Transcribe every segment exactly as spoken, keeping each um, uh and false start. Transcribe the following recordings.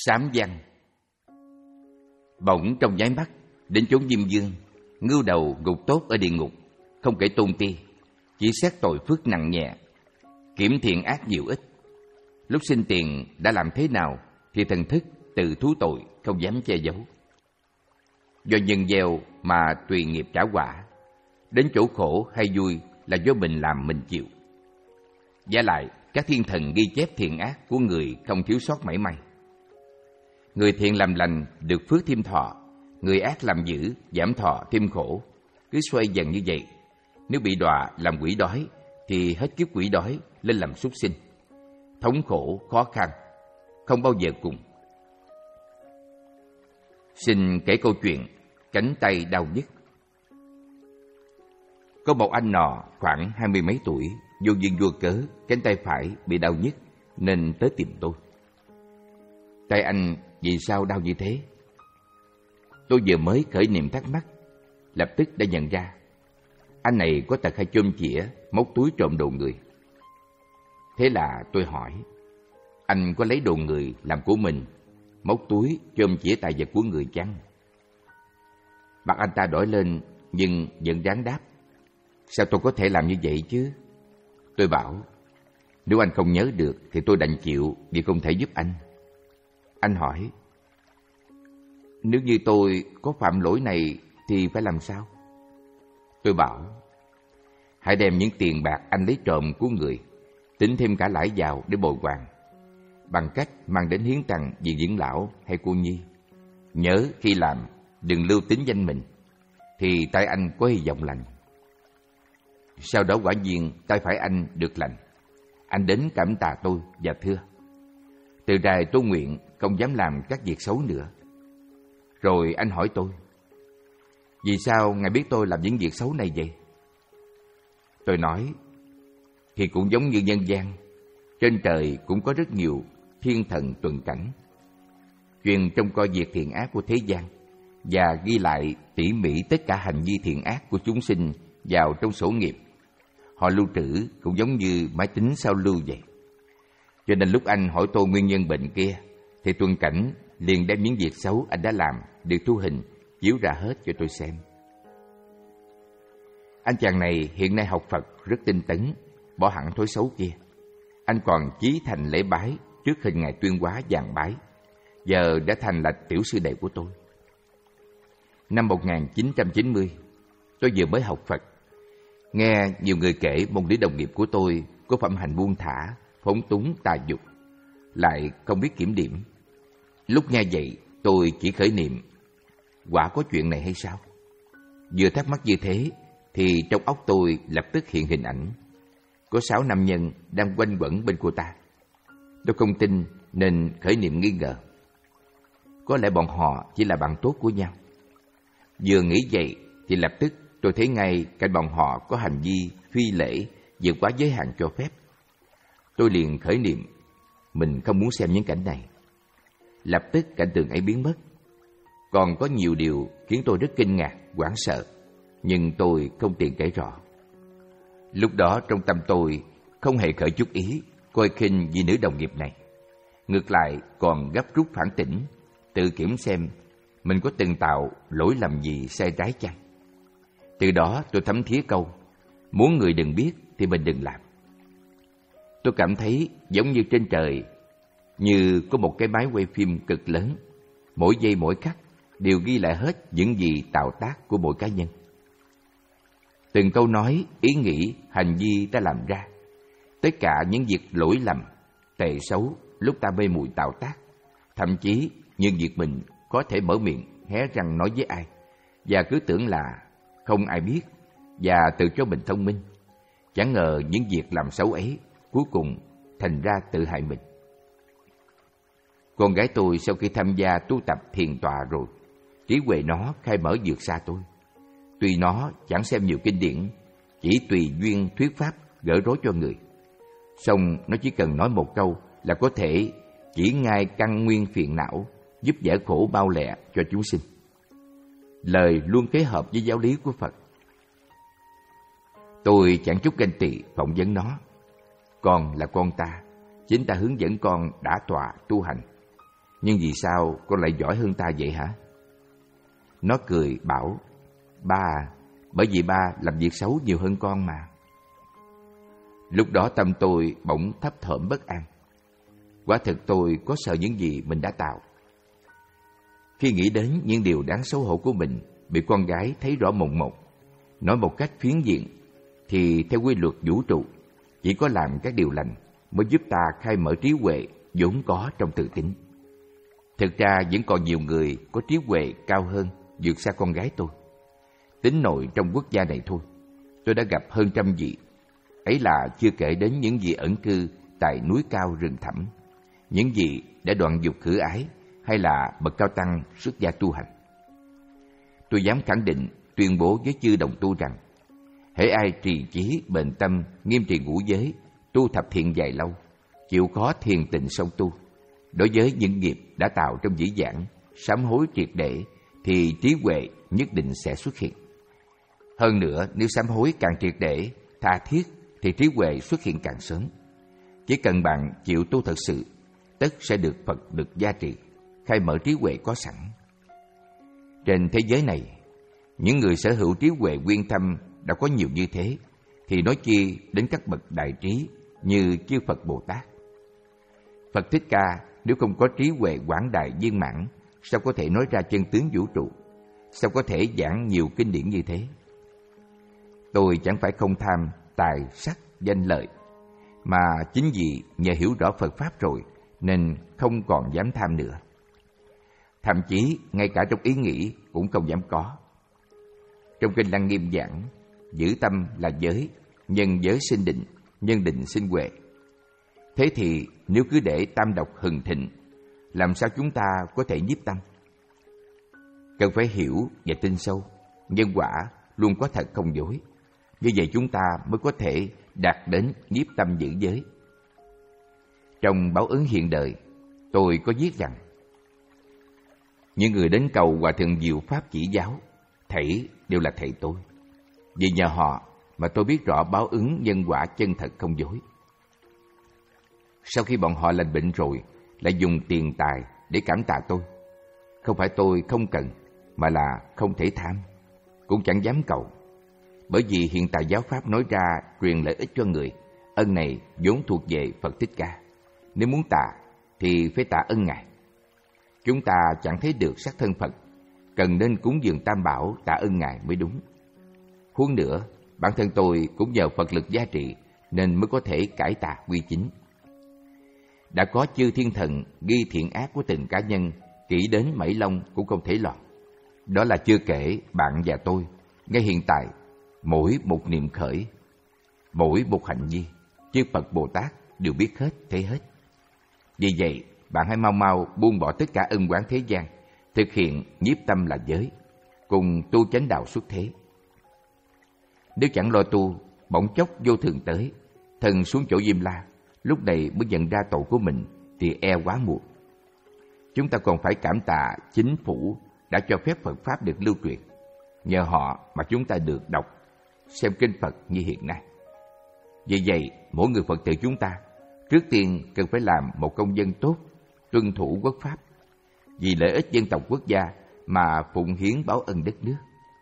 Sám văn. Bỗng trong nháy mắt, đến chốn Diêm Vương, ngưu đầu ngục tốt ở địa ngục, không kể tôn ti, chỉ xét tội phước nặng nhẹ, kiểm thiện ác nhiều ít. Lúc sinh tiền đã làm thế nào thì thần thức tự thú tội, không dám che giấu. Do nhân gieo mà tùy nghiệp trả quả, đến chỗ khổ hay vui là do mình làm mình chịu. Giả lại, các thiên thần ghi chép thiện ác của người không thiếu sót mảy may. Người thiện làm lành được phước thêm thọ, người ác làm dữ giảm thọ thêm khổ, cứ xoay dần như vậy. Nếu bị đọa làm quỷ đói thì hết kiếp quỷ đói lên làm súc sinh. Thống khổ khó khăn, không bao giờ cùng. Xin kể câu chuyện cánh tay đau nhức. Có một anh nọ khoảng hai mươi mấy tuổi, vô duyên vô cớ, cánh tay phải bị đau nhức nên tới tìm tôi. Tay anh vì sao đau như thế? Tôi vừa mới khởi niệm thắc mắc, lập tức đã nhận ra anh này có tật hay chôm chĩa, móc túi trộm đồ người. Thế là tôi hỏi, anh có lấy đồ người làm của mình, móc túi chôm chĩa tài vật của người chăng? Mặt anh ta đỏ lên nhưng vẫn ráng đáp, sao tôi có thể làm như vậy chứ? Tôi bảo, nếu anh không nhớ được thì tôi đành chịu vì không thể giúp anh. Anh hỏi, nếu như tôi có phạm lỗi này thì phải làm sao? Tôi bảo, hãy đem những tiền bạc anh lấy trộm của người, tính thêm cả lãi vào để bồi hoàn, bằng cách mang đến hiến tặng vì dưỡng lão hay cô nhi. Nhớ khi làm, đừng lưu tính danh mình, thì tay anh có hy vọng lành. Sau đó quả nhiên tay phải anh được lành. Anh đến cảm tạ tôi và thưa, từ nay tôi nguyện không dám làm các việc xấu nữa. Rồi anh hỏi tôi, vì sao ngài biết tôi làm những việc xấu này vậy? Tôi nói, thì cũng giống như nhân gian, trên trời cũng có rất nhiều thiên thần tuần cảnh, chuyên trông coi việc thiện ác của thế gian và ghi lại tỉ mỉ tất cả hành vi thiện ác của chúng sinh vào trong sổ nghiệp. Họ lưu trữ cũng giống như máy tính sao lưu vậy. Cho nên lúc anh hỏi tôi nguyên nhân bệnh kia, thì tuần cảnh liền đem những việc xấu anh đã làm được thu hình chiếu ra hết cho tôi xem. Anh chàng này hiện nay học Phật rất tinh tấn, bỏ hẳn thói xấu kia. Anh còn chí thành lễ bái trước hình ngài Tuyên Hóa vàng bái, giờ đã thành là tiểu sư đệ của tôi. Năm một nghìn chín trăm chín mươi, tôi vừa mới học Phật, nghe nhiều người kể môn lý đồng nghiệp của tôi có phẩm hành buông thả, phóng túng tà dục, lại không biết kiểm điểm. Lúc nghe vậy, tôi chỉ khởi niệm, quả có chuyện này hay sao? Vừa thắc mắc như thế, thì trong óc tôi lập tức hiện hình ảnh. Có sáu nam nhân đang quanh quẩn bên cô ta. Tôi không tin nên khởi niệm nghi ngờ. Có lẽ bọn họ chỉ là bạn tốt của nhau. Vừa nghĩ vậy thì lập tức tôi thấy ngay cạnh bọn họ có hành vi phi lễ vượt quá giới hạn cho phép. Tôi liền khởi niệm, mình không muốn xem những cảnh này. Lập tức cảnh tượng ấy biến mất. Còn có nhiều điều khiến tôi rất kinh ngạc, hoảng sợ, nhưng tôi không tiện kể rõ. Lúc đó trong tâm tôi không hề khởi chút ý coi khinh vì nữ đồng nghiệp này. Ngược lại còn gấp rút phản tỉnh, tự kiểm xem mình có từng tạo lỗi lầm gì sai trái chăng. Từ đó tôi thấm thía câu, muốn người đừng biết thì mình đừng làm. Tôi cảm thấy giống như trên trời, như có một cái máy quay phim cực lớn, mỗi giây mỗi khắc đều ghi lại hết những gì tạo tác của mỗi cá nhân. Từng câu nói, ý nghĩ, hành vi ta làm ra, tất cả những việc lỗi lầm, tệ xấu lúc ta mê muội tạo tác, thậm chí những việc mình có thể mở miệng hé răng nói với ai và cứ tưởng là không ai biết và tự cho mình thông minh. Chẳng ngờ những việc làm xấu ấy cuối cùng thành ra tự hại mình. Con gái tôi sau khi tham gia tu tập thiền tọa rồi, trí huệ nó khai mở vượt xa tôi. Tuy nó chẳng xem nhiều kinh điển, chỉ tùy duyên thuyết pháp gỡ rối cho người, song nó chỉ cần nói một câu là có thể chỉ ngay căn nguyên phiền não, giúp giải khổ bao lẹ cho chúng sinh. Lời luôn kế hợp với giáo lý của Phật. Tôi chẳng chút ganh tị phỏng vấn nó. Con là con ta, chính ta hướng dẫn con đã tọa tu hành. Nhưng vì sao con lại giỏi hơn ta vậy hả? Nó cười bảo, ba, bởi vì ba làm việc xấu nhiều hơn con mà. Lúc đó tâm tôi bỗng thấp thỏm bất an. Quả thực tôi có sợ những gì mình đã tạo. Khi nghĩ đến những điều đáng xấu hổ của mình bị con gái thấy rõ mồn một, nói một cách phiến diện, thì theo quy luật vũ trụ, chỉ có làm các điều lành mới giúp ta khai mở trí huệ vốn có trong tự tính. Thực ra vẫn còn nhiều người có trí huệ cao hơn, vượt xa con gái tôi. Tính nội trong quốc gia này thôi, tôi đã gặp hơn trăm vị. Ấy là chưa kể đến những vị ẩn cư tại núi cao rừng thẳm, những vị đã đoạn dục khử ái, hay là bậc cao tăng xuất gia tu hành. Tôi dám khẳng định, tuyên bố với chư đồng tu rằng, hễ ai trì chí bền tâm, nghiêm trì ngũ giới, tu thập thiện dài lâu, chịu khó thiền tịnh sâu tu, đối với những nghiệp đã tạo trong dĩ vãng, sám hối triệt để, thì trí huệ nhất định sẽ xuất hiện. Hơn nữa, nếu sám hối càng triệt để, tha thiết, thì trí huệ xuất hiện càng sớm. Chỉ cần bạn chịu tu thật sự, tất sẽ được Phật được gia trị, khai mở trí huệ có sẵn. Trên thế giới này, những người sở hữu trí huệ uyên thâm đã có nhiều như thế, thì nói chi đến các bậc đại trí như chư Phật Bồ Tát. Phật Thích Ca nếu không có trí huệ quảng đại viên mãn, sao có thể nói ra chân tướng vũ trụ, sao có thể giảng nhiều kinh điển như thế? Tôi chẳng phải không tham tài sắc danh lợi, mà chính vì nhờ hiểu rõ Phật Pháp rồi nên không còn dám tham nữa. Thậm chí ngay cả trong ý nghĩ cũng không dám có. Trong Kinh Lăng Nghiêm giảng, giữ tâm là giới, nhân giới sinh định, nhân định sinh huệ. Thế thì nếu cứ để tam độc hừng thịnh, làm sao chúng ta có thể nhiếp tâm? Cần phải hiểu và tin sâu, nhân quả luôn có thật không dối. Như vậy chúng ta mới có thể đạt đến nhiếp tâm giữ giới. Trong báo ứng hiện đời, tôi có viết rằng, những người đến cầu Hòa Thượng Diệu Pháp chỉ giáo, thảy đều là thầy tôi. Vì nhờ họ mà tôi biết rõ báo ứng nhân quả chân thật không dối. Sau khi bọn họ lành bệnh rồi, lại dùng tiền tài để cảm tạ tôi. Không phải tôi không cần, mà là không thể tham, cũng chẳng dám cầu. Bởi vì hiện tại giáo Pháp nói ra truyền lợi ích cho người, ân này vốn thuộc về Phật Thích Ca. Nếu muốn tạ thì phải tạ ân Ngài. Chúng ta chẳng thấy được sắc thân Phật, cần nên cúng dường Tam Bảo tạ ơn Ngài mới đúng. Huống nữa, bản thân tôi cũng nhờ Phật lực gia trị nên mới có thể cải tà quy chính. Đã có chư thiên thần ghi thiện ác của từng cá nhân, kỹ đến mảy lông cũng không thể lọt. Đó là chưa kể bạn và tôi, ngay hiện tại, mỗi một niệm khởi, mỗi một hành vi, chư Phật Bồ Tát đều biết hết, thấy hết. Vì vậy, bạn hãy mau mau buông bỏ tất cả ân oán thế gian, thực hiện nhiếp tâm là giới, cùng tu chánh đạo xuất thế. Nếu chẳng lo tu, bỗng chốc vô thường tới, thần xuống chỗ Diêm La, lúc này mới nhận ra tội của mình thì e quá muộn. Chúng ta còn phải cảm tạ chính phủ đã cho phép Phật Pháp được lưu truyền. Nhờ họ mà chúng ta được đọc, xem kinh Phật như hiện nay. Vì vậy, mỗi người Phật tử chúng ta trước tiên cần phải làm một công dân tốt, tuân thủ quốc pháp, vì lợi ích dân tộc quốc gia mà phụng hiến báo ân đất nước.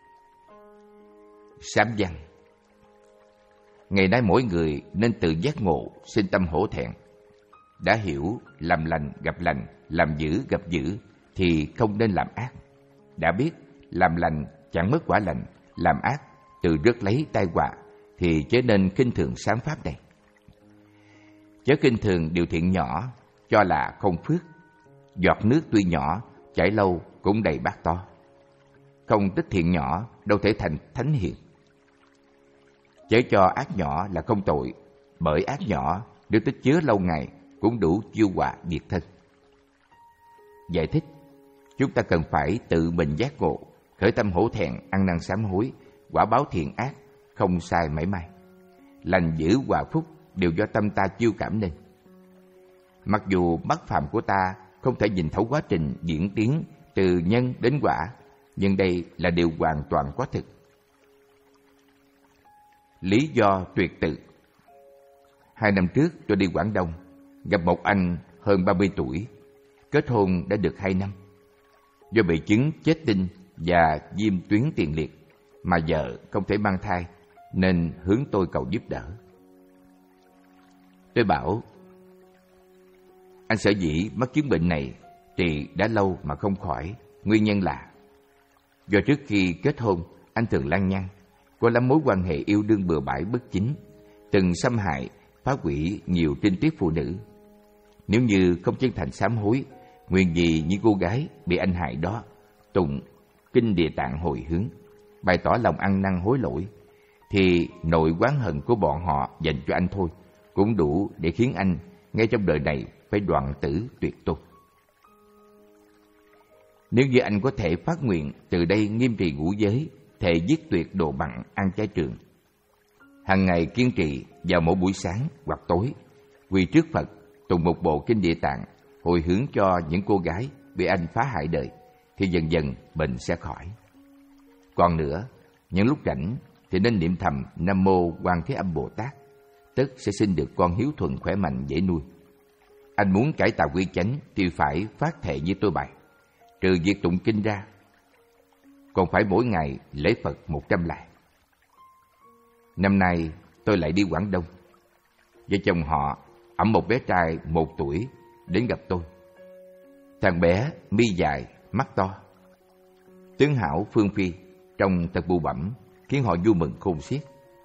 Sám văn. Ngày nay mỗi người nên tự giác ngộ, sinh tâm hổ thẹn. Đã hiểu làm lành gặp lành, làm dữ gặp dữ thì không nên làm ác. Đã biết làm lành chẳng mất quả lành, làm ác tự rước lấy tai họa thì chớ nên khinh thường sám pháp này. Chớ khinh thường điều thiện nhỏ cho là không phước. Giọt nước tuy nhỏ, chảy lâu cũng đầy bát to. Không tích thiện nhỏ đâu thể thành thánh hiền. Chớ cho ác nhỏ là không tội, bởi ác nhỏ nếu tích chứa lâu ngày cũng đủ chiêu họa diệt thân. Giải thích, chúng ta cần phải tự mình giác ngộ, khởi tâm hổ thẹn, ăn năn sám hối, quả báo thiện ác, không sai mảy may. Lành dữ hòa phúc đều do tâm ta chiêu cảm nên. Mặc dù mắt phàm của ta không thể nhìn thấu quá trình diễn tiến từ nhân đến quả, nhưng đây là điều hoàn toàn có thực. Lý do tuyệt tự. Hai năm trước tôi đi Quảng Đông, gặp một anh hơn ba mươi tuổi. kết hôn đã được hai năm. Do bị chứng chết tinh và viêm tuyến tiền liệt mà vợ không thể mang thai nên hướng tôi cầu giúp đỡ. Tôi bảo, anh sở dĩ mắc chứng bệnh này thì đã lâu mà không khỏi. Nguyên nhân là do trước khi kết hôn anh thường lăng nhăng, có lắm mối quan hệ yêu đương bừa bãi bất chính, từng xâm hại, phá hủy nhiều trinh tiết phụ nữ. Nếu như không chân thành sám hối, nguyện vì những cô gái bị anh hại đó tụng kinh Địa Tạng hồi hướng, bày tỏ lòng ăn năn hối lỗi, thì nội oán hận của bọn họ dành cho anh thôi cũng đủ để khiến anh ngay trong đời này phải đoạn tử tuyệt tôn. Nếu như anh có thể phát nguyện từ đây nghiêm trì ngũ giới, thệ giết tuyệt đồ mặn ăn chay trường, hàng ngày kiên trì vào mỗi buổi sáng hoặc tối, quỳ trước Phật tụng một bộ kinh Địa Tạng hồi hướng cho những cô gái bị anh phá hại đời, thì dần dần bệnh sẽ khỏi. Còn nữa, những lúc rảnh thì nên niệm thầm Nam Mô Quan Thế Âm Bồ Tát, tức sẽ sinh được con hiếu thuận khỏe mạnh dễ nuôi. Anh muốn cải tạo quy chánh thì phải phát thệ như tôi bày, trừ việc tụng kinh ra, còn phải mỗi ngày lễ Phật một trăm lại. Năm nay tôi lại đi Quảng Đông. Vợ chồng họ ẵm một bé trai một tuổi đến gặp tôi. Thằng bé mi dài, mắt to, tướng hảo phương phi, trông thật bụ bẫm, khiến họ vui mừng khôn xiết.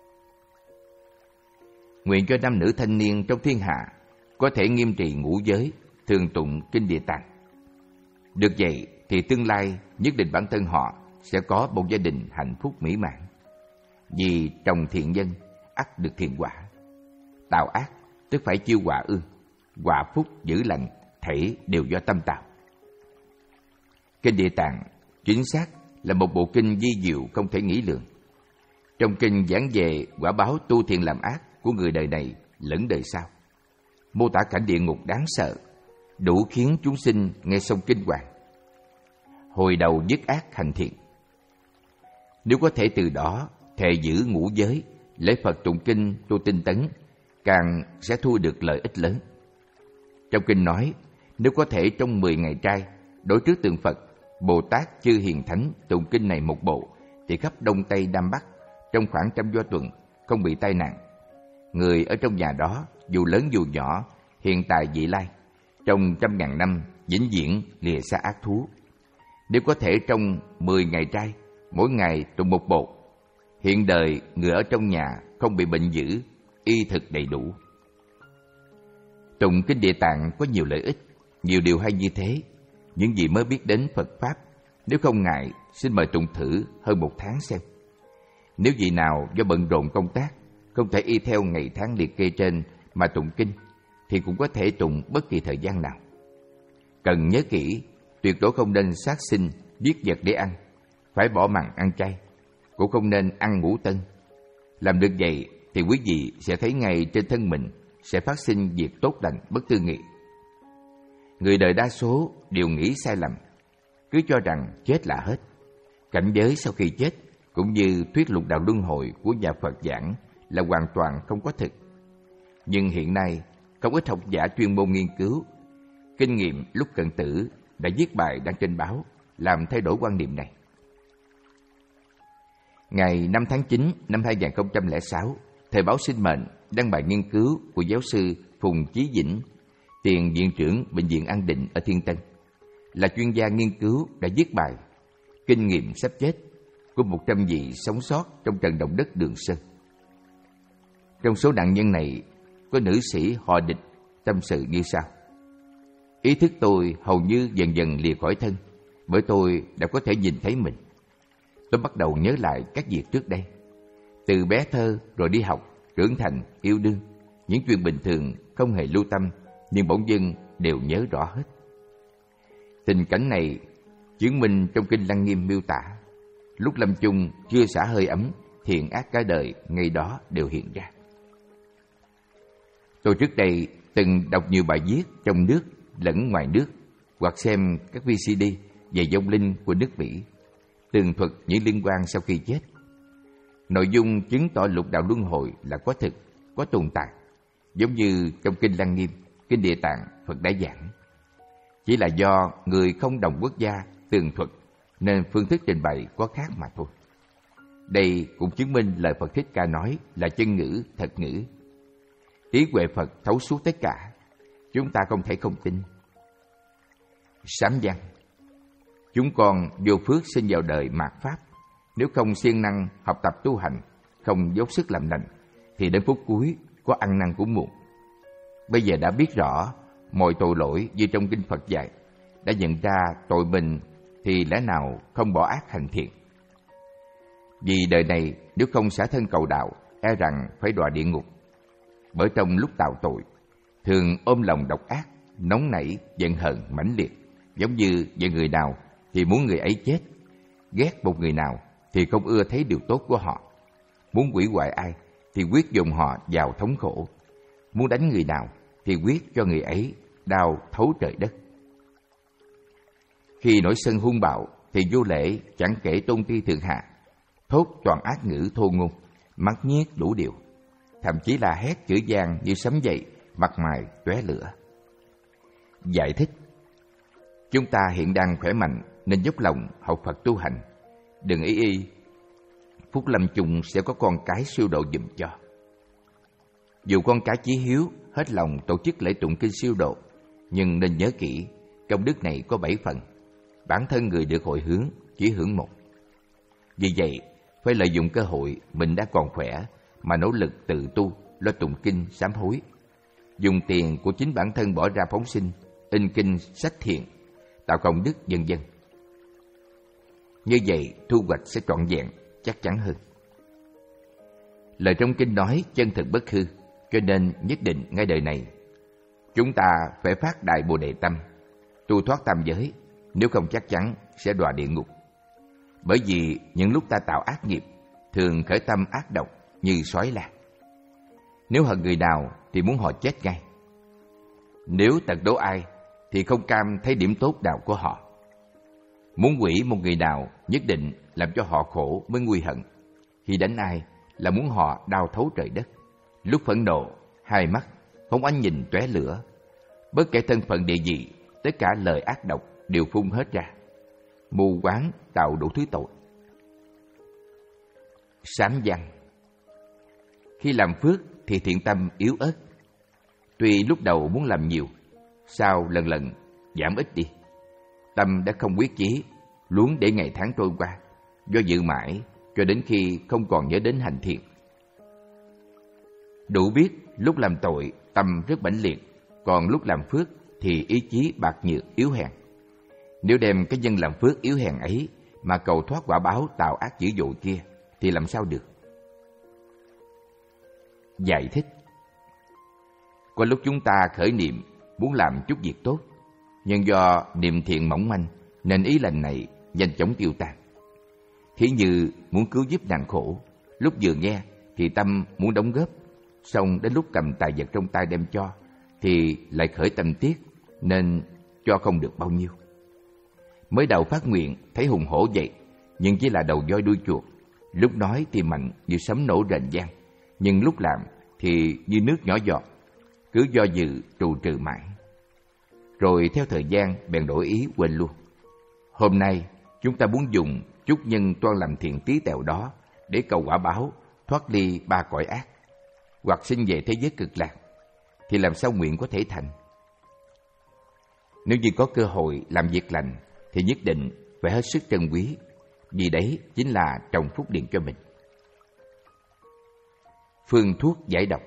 Nguyện cho nam nữ thanh niên trong thiên hạ có thể nghiêm trì ngũ giới, thường tụng kinh Địa Tạng. Được vậy thì tương lai nhất định bản thân họ sẽ có một gia đình hạnh phúc mỹ mãn. Vì trồng thiện nhân, ắt được thiện quả. Tạo ác tức phải chiêu quả ương, quả phúc dữ lành thể đều do tâm tạo. Kinh Địa Tạng chính xác là một bộ kinh vi diệu không thể nghĩ lường. Trong kinh giảng về quả báo tu thiện làm ác của người đời này lẫn đời sau, mô tả cảnh địa ngục đáng sợ, đủ khiến chúng sinh nghe xong kinh hoàng, hồi đầu dứt ác hành thiện. Nếu có thể từ đó thệ giữ ngũ giới, lễ Phật tụng kinh tu tinh tấn, càng sẽ thu được lợi ích lớn. Trong kinh nói, nếu có thể trong mười ngày trai đối trước tượng Phật, Bồ Tát chư hiền thánh tụng kinh này một bộ, thì khắp Đông Tây Nam Bắc trong khoảng trăm do tuần không bị tai nạn. Người ở trong nhà đó dù lớn dù nhỏ, hiện tại vị lai, trong trăm ngàn năm vĩnh viễn lìa xa ác thú. Nếu có thể trong mười ngày trai, mỗi ngày tụng một bộ, hiện đời người ở trong nhà không bị bệnh dữ, y thực đầy đủ. Tụng kinh Địa Tạng có nhiều lợi ích, nhiều điều hay như thế. Những gì mới biết đến Phật Pháp, nếu không ngại, xin mời tụng thử hơn một tháng xem. Nếu vị nào do bận rộn công tác, không thể y theo ngày tháng liệt kê trên mà tụng kinh, thì cũng có thể tụng bất kỳ thời gian nào. Cần nhớ kỹ, tuyệt đối không nên sát sinh, giết vật để ăn, phải bỏ mặn ăn chay, cũng không nên ăn ngũ tân. Làm được vậy thì quý vị sẽ thấy ngay trên thân mình sẽ phát sinh việc tốt lành bất tư nghị. Người đời đa số đều nghĩ sai lầm, cứ cho rằng chết là hết. Cảnh giới sau khi chết cũng như thuyết lục đạo luân hồi của nhà Phật giảng là hoàn toàn không có thực. Nhưng hiện nay không ít học giả chuyên môn nghiên cứu, kinh nghiệm lúc cận tử đã viết bài đăng trên báo làm thay đổi quan niệm này. Ngày năm tháng chín năm hai nghìn không trăm lẻ sáu, Thời báo Sinh Mệnh đăng bài nghiên cứu của giáo sư Phùng Chí Vĩnh, tiền viện trưởng Bệnh viện An Định ở Thiên Tân, là chuyên gia nghiên cứu đã viết bài Kinh nghiệm sắp chết của một trăm vị sống sót trong trận động đất Đường Sơn. Trong số nạn nhân này có nữ sĩ họ Địch tâm sự như sau: ý thức tôi hầu như dần dần lìa khỏi thân, bởi tôi đã có thể nhìn thấy mình. Tôi bắt đầu nhớ lại các việc trước đây, từ bé thơ rồi đi học, trưởng thành, yêu đương, những chuyện bình thường không hề lưu tâm, nhưng bỗng dưng đều nhớ rõ hết. Tình cảnh này chứng minh trong kinh Lăng Nghiêm miêu tả, lúc lâm chung chưa xả hơi ấm, thiện ác cả đời ngay đó đều hiện ra. Tôi trước đây từng đọc nhiều bài viết trong nước lẫn ngoài nước, hoặc xem các vê xê đê về vong linh của nước Mỹ, tường thuật những liên quan sau khi chết. Nội dung chứng tỏ lục đạo luân hồi là có thực, có tồn tại, giống như trong kinh Lăng Nghiêm, kinh Địa Tạng Phật đã giảng. Chỉ là do người không đồng quốc gia tường thuật nên phương thức trình bày có khác mà thôi. Đây cũng chứng minh lời Phật Thích Ca nói là chân ngữ, thật ngữ. Trí huệ Phật thấu suốt tất cả, chúng ta không thể không tin. Sám văn: chúng con vô phước sinh vào đời mạt Pháp, nếu không siêng năng học tập tu hành, không dốc sức làm lành, thì đến phút cuối có ăn năn cũng muộn. Bây giờ đã biết rõ mọi tội lỗi như trong kinh Phật dạy, đã nhận ra tội mình thì lẽ nào không bỏ ác hành thiện. Vì đời này nếu không xả thân cầu đạo, e rằng phải đọa địa ngục. Bởi trong lúc tạo tội, thường ôm lòng độc ác, nóng nảy, giận hờn mãnh liệt, giống như về người nào thì muốn người ấy chết, ghét một người nào thì không ưa thấy điều tốt của họ, muốn hủy hoại ai thì quyết dùng họ vào thống khổ, muốn đánh người nào thì quyết cho người ấy đau thấu trời đất. Khi nổi sân hung bạo thì vô lễ chẳng kể tôn ti thượng hạ, thốt toàn ác ngữ thô ngôn, mắt nhiếc đủ điều, thậm chí là hét chửi gian như sấm dậy, mặt mày tóe lửa. Giải thích: chúng ta hiện đang khỏe mạnh nên dốc lòng học Phật tu hành, đừng ý y phúc lâm chung sẽ có con cái siêu độ giùm cho. Dù con cái chí hiếu hết lòng tổ chức lễ tụng kinh siêu độ, nhưng nên nhớ kỹ công đức này có bảy phần, bản thân người được hội hướng chỉ hưởng một. Vì vậy phải lợi dụng cơ hội mình đã còn khỏe mà nỗ lực tự tu, lo tụng kinh sám hối, dùng tiền của chính bản thân bỏ ra phóng sinh, in kinh sách thiện, tạo công đức vân vân. Như vậy thu hoạch sẽ trọn vẹn, chắc chắn hơn. Lời trong kinh nói chân thực bất hư, cho nên nhất định ngay đời này chúng ta phải phát đại Bồ Đề tâm, tu thoát tam giới, nếu không chắc chắn sẽ đọa địa ngục. Bởi vì những lúc ta tạo ác nghiệp thường khởi tâm ác độc như sói la. Nếu hận người nào thì muốn họ chết ngay. Nếu tật đố ai thì không cam thấy điểm tốt nào của họ. Muốn hủy một người nào nhất định làm cho họ khổ mới nguy hận. Khi đánh ai là muốn họ đau thấu trời đất. Lúc phẫn nộ, hai mắt phóng ánh nhìn tóe lửa. Bất kể thân phận địa vị, tất cả lời ác độc đều phun hết ra. Mù quáng tạo đủ thứ tội. Sám văn: khi làm phước thì thiện tâm yếu ớt. Tuy lúc đầu muốn làm nhiều, sau lần lần giảm ít đi. Tâm đã không quyết chí, luống để ngày tháng trôi qua, do dự mãi cho đến khi không còn nhớ đến hành thiện. Đủ biết lúc làm tội tâm rất mãnh liệt, còn lúc làm phước thì ý chí bạc nhược yếu hèn. Nếu đem cái nhân làm phước yếu hèn ấy mà cầu thoát quả báo tạo ác dữ dội kia thì làm sao được? Giải thích: có lúc chúng ta khởi niệm muốn làm chút việc tốt, nhưng do niệm thiện mỏng manh nên ý lành này nhanh chóng tiêu tan. Thí như muốn cứu giúp nạn khổ, lúc vừa nghe thì tâm muốn đóng góp, xong đến lúc cầm tài vật trong tay đem cho thì lại khởi tâm tiếc nên cho không được bao nhiêu. Mới đầu phát nguyện thấy hùng hổ vậy, nhưng chỉ là đầu voi đuôi chuột. Lúc nói thì mạnh như sấm nổ rền vang, nhưng lúc làm thì như nước nhỏ giọt, cứ do dự trù trừ mãi. Rồi theo thời gian bèn đổi ý quên luôn. Hôm nay chúng ta muốn dùng chút nhân toan làm thiện tí tẹo đó để cầu quả báo thoát ly ba cõi ác, hoặc sinh về thế giới cực lạc, thì làm sao nguyện có thể thành? Nếu như có cơ hội làm việc lành thì nhất định phải hết sức trân quý, vì đấy chính là trồng phúc điền cho mình. Phương thuốc giải độc.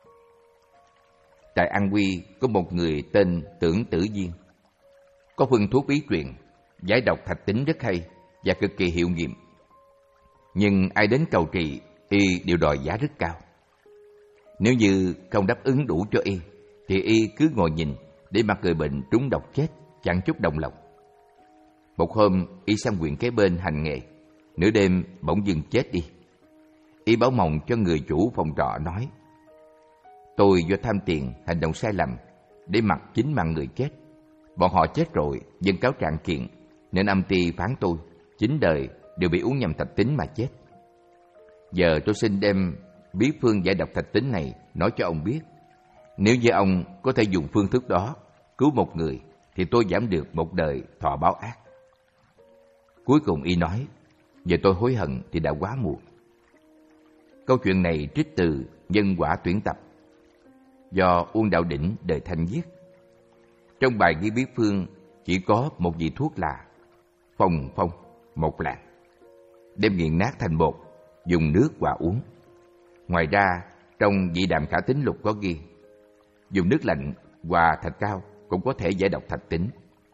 Tại An Huy có một người tên Tưởng Tử Viên. Có phương thuốc bí truyền giải độc thạch tính rất hay và cực kỳ hiệu nghiệm. Nhưng ai đến cầu trị, y đều đòi giá rất cao. Nếu như không đáp ứng đủ cho y, thì y cứ ngồi nhìn để mặc người bệnh trúng độc chết, chẳng chút đồng lòng. Một hôm, y sang huyện kế bên hành nghề, nửa đêm bỗng dưng chết đi. Y báo mộng cho người chủ phòng trọ nói: tôi do tham tiền hành động sai lầm để mặc chính mạng người chết. Bọn họ chết rồi dân cáo trạng kiện, nên âm ty phán tôi chín đời đều bị uống nhầm thạch tính mà chết. Giờ tôi xin đem bí phương giải độc thạch tính này nói cho ông biết. Nếu như ông có thể dùng phương thức đó cứu một người thì tôi giảm được một đời thọ báo ác. Cuối cùng y nói, giờ tôi hối hận thì đã quá muộn. Câu chuyện này trích từ Nhân quả tuyển tập do Uông Đạo Đỉnh đời Thanh viết. Trong bài ghi bí phương chỉ có một vị thuốc là phong phong một lạng, đem nghiền nát thành bột, dùng nước hòa uống. Ngoài ra, trong vị Đàm Khả Tính Lục có ghi, dùng nước lạnh hòa thạch cao cũng có thể giải độc thạch tính.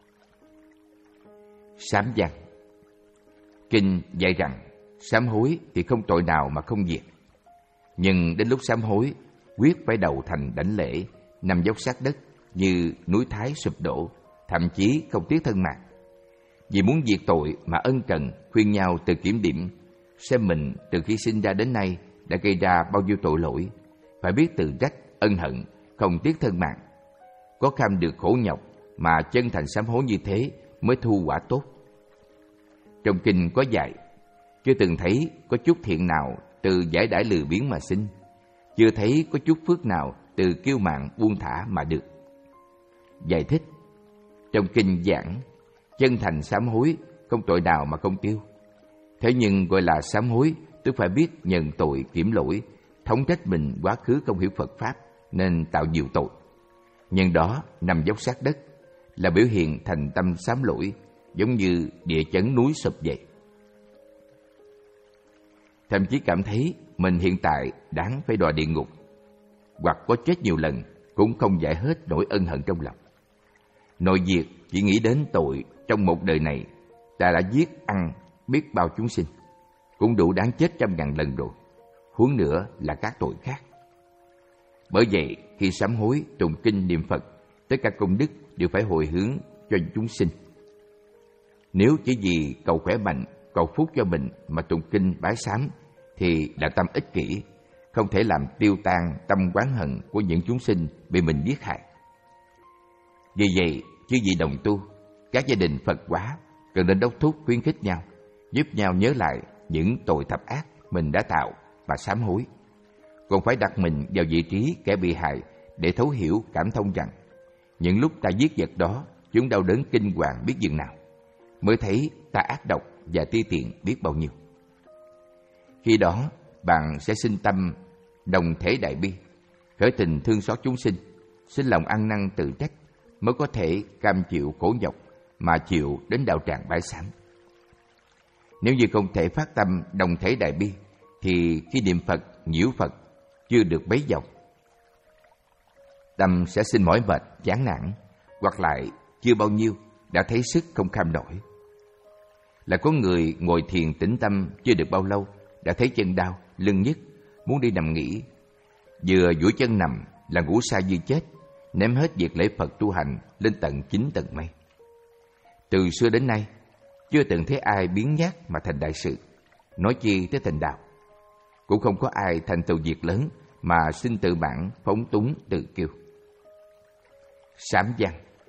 Sám văn. Kinh dạy rằng sám hối thì không tội nào mà không diệt. Nhưng đến lúc sám hối, quyết phải đầu thành đảnh lễ, nằm dốc sát đất như núi Thái sụp đổ, thậm chí không tiếc thân mạng. Vì muốn diệt tội mà ân cần khuyên nhau tự kiểm điểm, xem mình từ khi sinh ra đến nay đã gây ra bao nhiêu tội lỗi, phải biết tự trách, ân hận, không tiếc thân mạng. Có kham được khổ nhọc mà chân thành sám hối như thế mới thu quả tốt. Trong kinh có dạy, chưa từng thấy có chút thiện nào từ giải đãi lười biếng mà sinh, chưa thấy có chút phước nào từ kiêu mạn buông thả mà được. Giải thích, trong kinh giảng, chân thành sám hối không tội nào mà không tiêu. Thế nhưng gọi là sám hối, tức phải biết nhận tội kiểm lỗi, thống trách mình quá khứ không hiểu Phật Pháp nên tạo nhiều tội. Nhưng đó nằm dốc sát đất, là biểu hiện thành tâm sám lỗi, giống như địa chấn núi sụp vậy. Thậm chí cảm thấy mình hiện tại đáng phải đọa địa ngục, hoặc có chết nhiều lần cũng không giải hết nỗi ân hận trong lòng. Nội diệt chỉ nghĩ đến tội trong một đời này, ta đã giết ăn biết bao chúng sinh, cũng đủ đáng chết trăm ngàn lần rồi, huống nữa là các tội khác. Bởi vậy, khi sám hối, tụng kinh niệm Phật, tất cả công đức đều phải hồi hướng cho chúng sinh. Nếu chỉ vì cầu khỏe mạnh, cầu phúc cho mình mà tụng kinh bái sám thì là tâm ích kỷ, không thể làm tiêu tan tâm oán hận của những chúng sinh bị mình giết hại. Vì vậy, chư vị đồng tu, các gia đình Phật hóa cần nên đốc thúc khuyến khích nhau, giúp nhau nhớ lại những tội thập ác mình đã tạo và sám hối. Còn phải đặt mình vào vị trí kẻ bị hại để thấu hiểu, cảm thông rằng những lúc ta giết vật đó, chúng đau đớn kinh hoàng biết dường nào, mới thấy ta ác độc và ti tiện biết bao nhiêu. Khi đó, bạn sẽ sinh tâm đồng thể đại bi, khởi tình thương xót chúng sinh, sinh lòng ăn năn tự trách, mới có thể cam chịu khổ nhọc mà chịu đến đạo tràng bái sám. Nếu như không thể phát tâm đồng thể đại bi, thì khi niệm Phật, nhiễu Phật chưa được bấy dòng, tâm sẽ sinh mỏi mệt, chán nản, hoặc lại chưa bao nhiêu đã thấy sức không kham nổi. Là có người ngồi thiền tĩnh tâm chưa được bao lâu đã thấy chân đau, lưng nhức, muốn đi nằm nghỉ. Vừa duỗi chân nằm là ngủ say như chết, ném hết việc lễ Phật tu hành lên tận chín tầng mây. Từ xưa đến nay, chưa từng thấy ai biến nhát mà thành đại sự, nói chi tới thành đạo. Cũng không có ai thành tựu việc lớn mà xin tự bản phóng túng tự kiêu. Sám văn.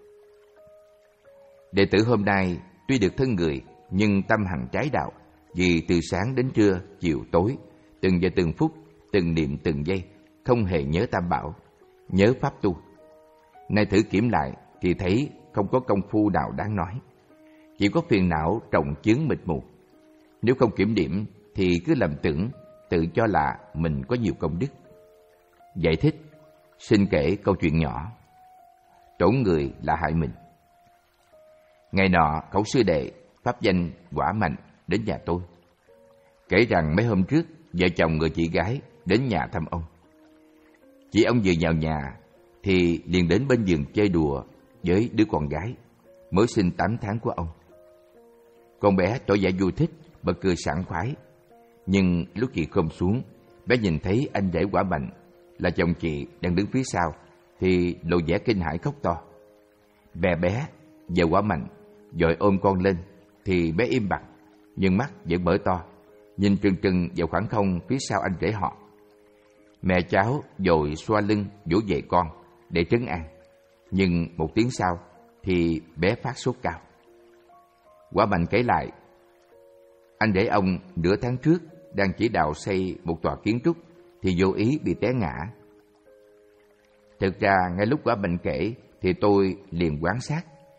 Đệ tử hôm nay tuy được thân người, nhưng tâm hằng trái đạo, vì từ sáng đến trưa, chiều tối, từng giờ từng phút, từng niệm từng giây, không hề nhớ Tam Bảo, nhớ Pháp tu. Nay thử kiểm lại thì thấy không có công phu nào đáng nói, chỉ có phiền não trồng chướng mịt mù. Nếu không kiểm điểm thì cứ lầm tưởng, tự cho là mình có nhiều công đức. Giải thích, xin kể câu chuyện nhỏ. Tổn người là hại mình. Ngày nọ, khẩu sư đệ pháp danh Quả Mạnh đến nhà tôi, kể rằng mấy hôm trước vợ chồng người chị gái đến nhà thăm ông. Chị ông vừa vào nhà thì liền đến bên giường chơi đùa với đứa con gái mới sinh tám tháng của ông. Con bé tỏ vẻ vui thích, bật cười sảng khoái. Nhưng lúc chị khom xuống, bé nhìn thấy anh rể Quả Mạnh là chồng chị đang đứng phía sau thì lộ vẻ kinh hãi khóc to. Bè bé vợ Quả Mạnh vội ôm con lên thì bé im bặt, nhưng mắt vẫn mở to, nhìn trừng trừng vào khoảng không phía sau anh rể họ. Mẹ cháu vội xoa lưng vỗ về con để trấn an, nhưng một tiếng sau thì bé phát sốt cao. Quả Mạnh kể lại, anh rể ông nửa tháng trước đang chỉ đạo xây một tòa kiến trúc thì vô ý bị té ngã. Thực ra ngay lúc Quả Mạnh kể thì tôi liền quan sát,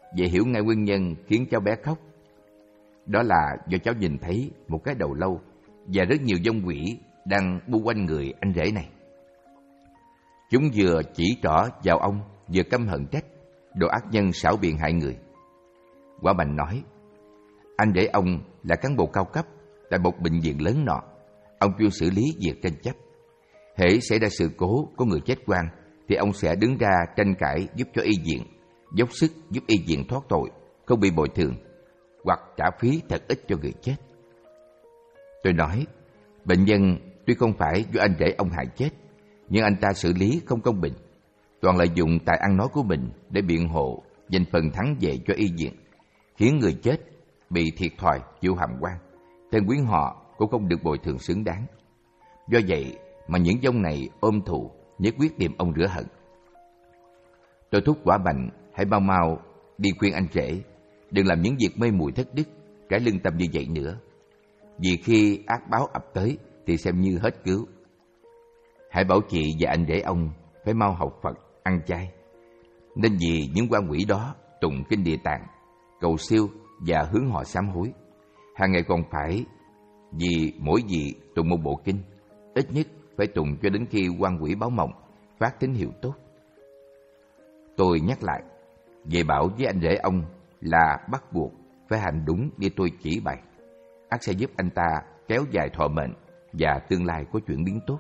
Vậy hiểu ngay nguyên nhân khiến cháu bé khóc. Đó là do cháu nhìn thấy một cái đầu lâu và rất nhiều vong quỷ đang bu quanh người anh rể này. Chúng vừa chỉ trỏ vào ông, vừa căm hận trách, đồ ác nhân xảo biện hại người. Quả Bành nói, anh rể ông là cán bộ cao cấp tại một bệnh viện lớn nọ. Ông chuyên xử lý việc tranh chấp. Hễ xảy ra sự cố có người chết oan thì ông sẽ đứng ra tranh cãi giúp cho y viện, dốc sức giúp y viện thoát tội, không bị bồi thường, hoặc trả phí thật ít cho người chết. Tôi nói, bệnh nhân tuy không phải do anh rể ông hại chết, nhưng anh ta xử lý không công bình, toàn lợi dụng tài ăn nói của mình để biện hộ giành phần thắng về cho y viện, khiến người chết bị thiệt thòi chịu hàm oan, tên quyến họ cũng không được bồi thường xứng đáng. Do vậy mà những vong này ôm thù, nhất quyết tìm ông rửa hận. Tôi thúc Quả Bành hãy mau mau đi khuyên anh rể đừng làm những việc mê muội thất đức, trái lương tâm như vậy nữa. Vì khi ác báo ập tới thì xem như hết cứu. Hãy bảo chị và anh rể ông phải mau học Phật, ăn chay. Nên vì những quan quỷ đó tụng kinh Địa Tạng, cầu siêu và hướng họ sám hối. Hàng ngày còn phải vì mỗi vị tụng một bộ kinh, ít nhất phải tụng cho đến khi quan quỷ báo mộng phát tín hiệu tốt. Tôi nhắc lại, về bảo với anh rể ông là bắt buộc phải hành đúng như tôi chỉ bày, ắt sẽ giúp anh ta kéo dài thọ mệnh và tương lai có chuyển biến tốt.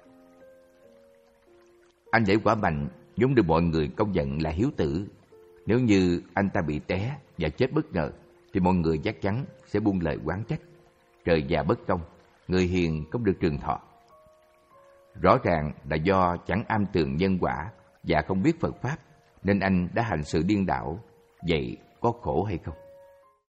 Anh rể Quả Bành vốn được mọi người công nhận là hiếu tử. Nếu như anh ta bị té và chết bất ngờ thì mọi người chắc chắn sẽ buông lời oán trách. Trời già bất công, người hiền không được trường thọ. Rõ ràng là do chẳng am tường nhân quả và không biết Phật Pháp nên anh đã hành sự điên đảo. Vậy có khổ hay không?